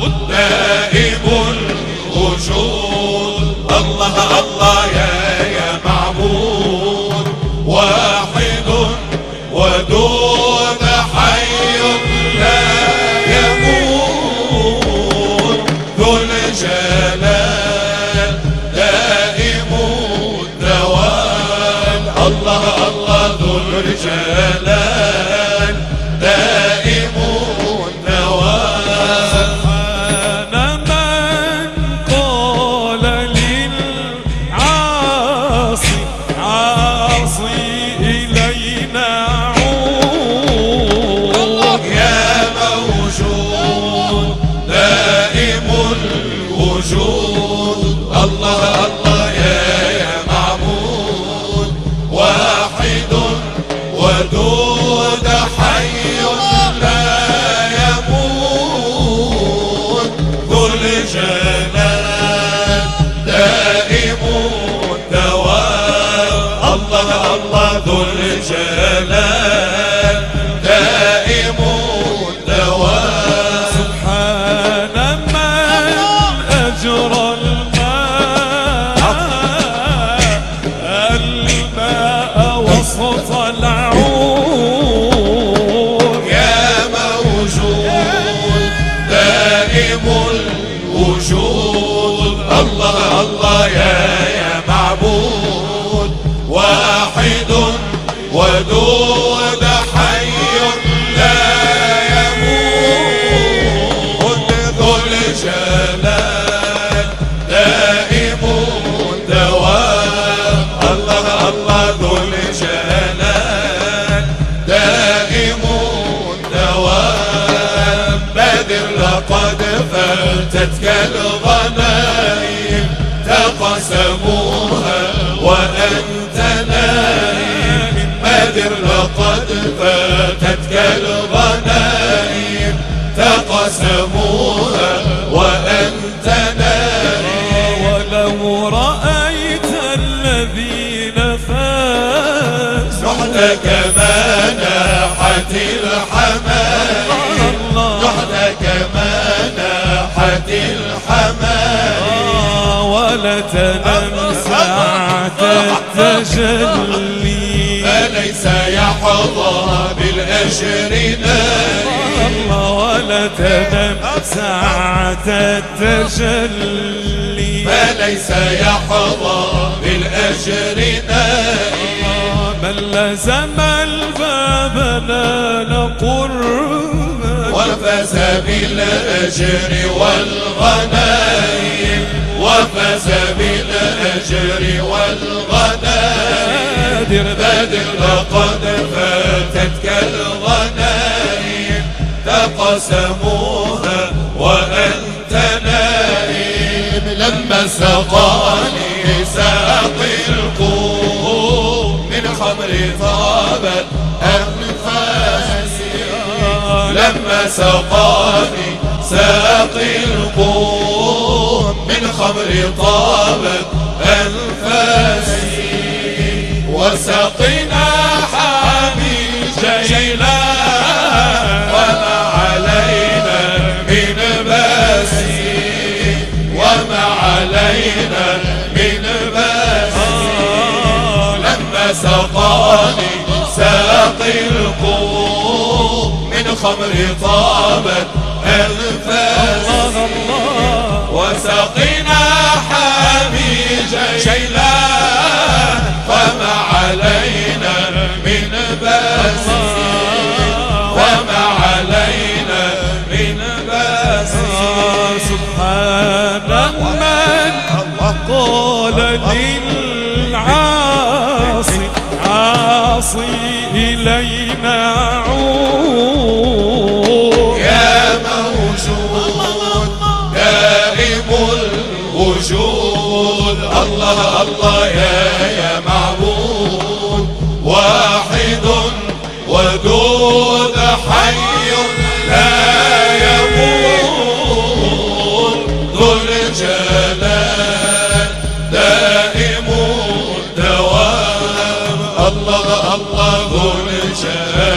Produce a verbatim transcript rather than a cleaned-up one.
دائم الوجود. الله الله يا يا معبود، واحد ودود حي لا يموت، ذو الجلال دائم الدوام. الله الله ذو الجلال دائم الدوام. سبحان من قال للعاصي عاصي إلينا عود. يا موجود دائم الوجود. الله الله يا يا معبود، واحد ودود حي لا يموت، ذو الجلال دائم الدوام. الله الله ذو الجلال دائم الدوام. سبحان من أجرى الماء الماء وسط العود. يا موجود دائم الوجود. الله الله يا يا معبود، واحد ودود حي لا يموت، ذو الجلال دائم الدوام. الله الله ذو الجلال دائم الدوام. بادر لقد فاتتك الغنائم، تقسموها وأنت نائم. بادر لقد فاتتك الغنائم، تقسموها وأنت نائم. ولو رأيت الذين فازوا نحت كما ناحت الحمائم، نحت كما ناحت الحمائم. ولتنم ساعة التجلي، فليس يحظى بالأجر نائم. ولتنم ساعة التجلي، فليس يحظى بالأجر نائم. من لزم الباب نال قربا، وفاز بالأجر والغنائم، وفاز بالأجر والغنائم. بادر لقد فاتتك الغنائم، تقسموها وأنت نائم. لما سقاني ساقي القوم من خمر طابت أنفاسي. لما سقاني ساقي القوم من خمر طابت أنفاسي. وسقنا حميد جيلان وما علينا من باسي، وما علينا من باسي. لما سقاني ساقي القوم من خمر طابت أنفاسي. وسقنا حميد جيلان فما علينا من باسي، وما علينا من باسي. سبحان من قال للعاصي عاصي إلينا عود. يا موجود دائم الوجود. الله الله يا يا معبود، واحد ودود حي لا يموت، ذو الجلال دائم الدوام. الله الله ذو الجلال